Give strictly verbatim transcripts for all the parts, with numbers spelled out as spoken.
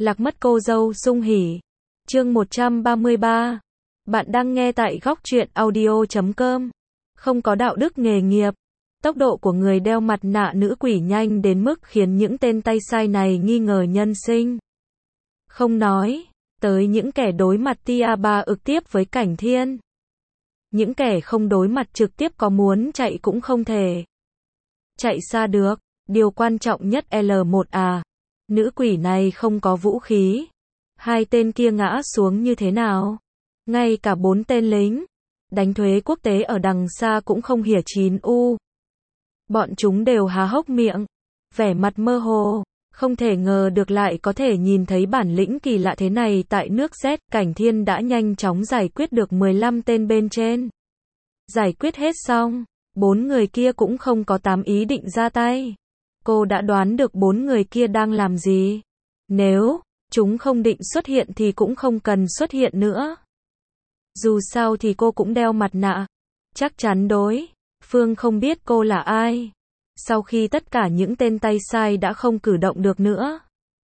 Lạc mất cô dâu sung hỉ. Chương một trăm ba mươi ba. Bạn đang nghe tại góc truyện audio chấm com. Không có đạo đức nghề nghiệp. Tốc độ của người đeo mặt nạ nữ quỷ nhanh đến mức khiến những tên tay sai này nghi ngờ nhân sinh. Không nói tới những kẻ đối mặt tia ba ực tiếp với Cảnh Thiên. Những kẻ không đối mặt trực tiếp có muốn chạy cũng không thể chạy xa được. Điều quan trọng nhất L một à. Nữ quỷ này không có vũ khí. Hai tên kia ngã xuống như thế nào? Ngay cả bốn tên lính đánh thuế quốc tế ở đằng xa cũng không hỉa chín u. Bọn chúng đều há hốc miệng, vẻ mặt mơ hồ, không thể ngờ được lại có thể nhìn thấy bản lĩnh kỳ lạ thế này tại nước Z. Cảnh Thiên đã nhanh chóng giải quyết được mười lăm tên bên trên. Giải quyết hết xong, bốn người kia cũng không có tám ý định ra tay. Cô đã đoán được bốn người kia đang làm gì. Nếu chúng không định xuất hiện thì cũng không cần xuất hiện nữa. Dù sao thì cô cũng đeo mặt nạ. Chắc chắn đối phương không biết cô là ai. Sau khi tất cả những tên tay sai đã không cử động được nữa,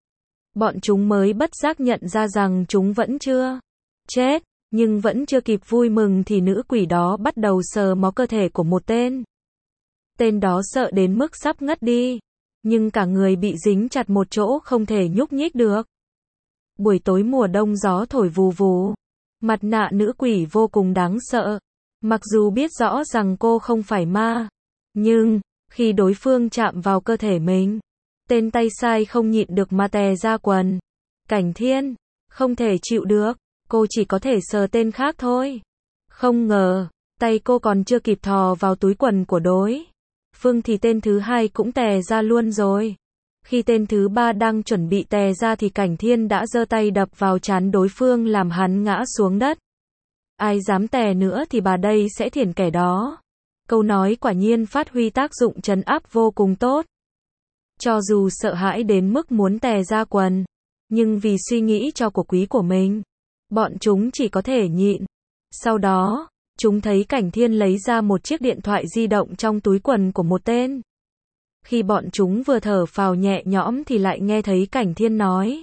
bọn chúng mới bất giác nhận ra rằng chúng vẫn chưa chết. Nhưng vẫn chưa kịp vui mừng thì nữ quỷ đó bắt đầu sờ mó cơ thể của một tên. Tên đó sợ đến mức sắp ngất đi. Nhưng cả người bị dính chặt một chỗ không thể nhúc nhích được. Buổi tối mùa đông gió thổi vù vù. Mặt nạ nữ quỷ vô cùng đáng sợ. Mặc dù biết rõ rằng cô không phải ma. Nhưng, khi đối phương chạm vào cơ thể mình, tên tay sai không nhịn được mà tè ra quần. Cảnh Thiên không thể chịu được. Cô chỉ có thể sờ tên khác thôi. Không ngờ, tay cô còn chưa kịp thò vào túi quần của đối phương thì tên thứ hai cũng tè ra luôn rồi. Khi tên thứ ba đang chuẩn bị tè ra thì Cảnh Thiên đã giơ tay đập vào trán đối phương làm hắn ngã xuống đất. Ai dám tè nữa thì bà đây sẽ thiển kẻ đó. Câu nói quả nhiên phát huy tác dụng trấn áp vô cùng tốt. Cho dù sợ hãi đến mức muốn tè ra quần, nhưng vì suy nghĩ cho của quý của mình, bọn chúng chỉ có thể nhịn. Sau đó, chúng thấy Cảnh Thiên lấy ra một chiếc điện thoại di động trong túi quần của một tên. Khi bọn chúng vừa thở phào nhẹ nhõm thì lại nghe thấy Cảnh Thiên nói: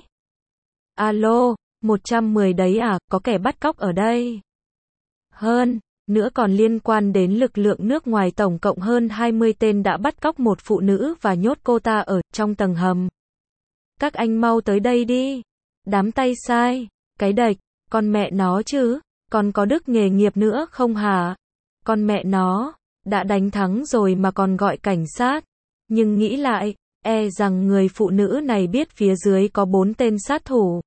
Alo, một trăm mười đấy à, có kẻ bắt cóc ở đây. Hơn nữa còn liên quan đến lực lượng nước ngoài, tổng cộng hơn hai mươi tên đã bắt cóc một phụ nữ và nhốt cô ta ở trong tầng hầm. Các anh mau tới đây đi. Đám tay sai, cái đệch, con mẹ nó chứ, còn có đức nghề nghiệp nữa không hả? Con mẹ nó, đã đánh thắng rồi mà còn gọi cảnh sát. Nhưng nghĩ lại, e rằng người phụ nữ này biết phía dưới có bốn tên sát thủ.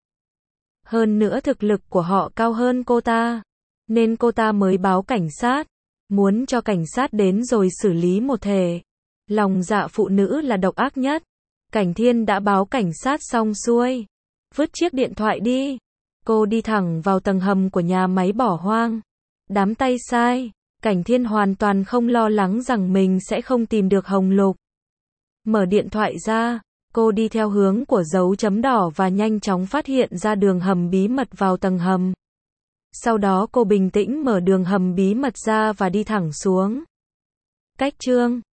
Hơn nữa thực lực của họ cao hơn cô ta, nên cô ta mới báo cảnh sát, muốn cho cảnh sát đến rồi xử lý một thể. Lòng dạ phụ nữ là độc ác nhất. Cảnh Thiên đã báo cảnh sát xong xuôi, vứt chiếc điện thoại đi. Cô đi thẳng vào tầng hầm của nhà máy bỏ hoang. Đám tay sai, Cảnh Thiên hoàn toàn không lo lắng rằng mình sẽ không tìm được Hồng Lục. Mở điện thoại ra, cô đi theo hướng của dấu chấm đỏ và nhanh chóng phát hiện ra đường hầm bí mật vào tầng hầm. Sau đó cô bình tĩnh mở đường hầm bí mật ra và đi thẳng xuống. Cách chương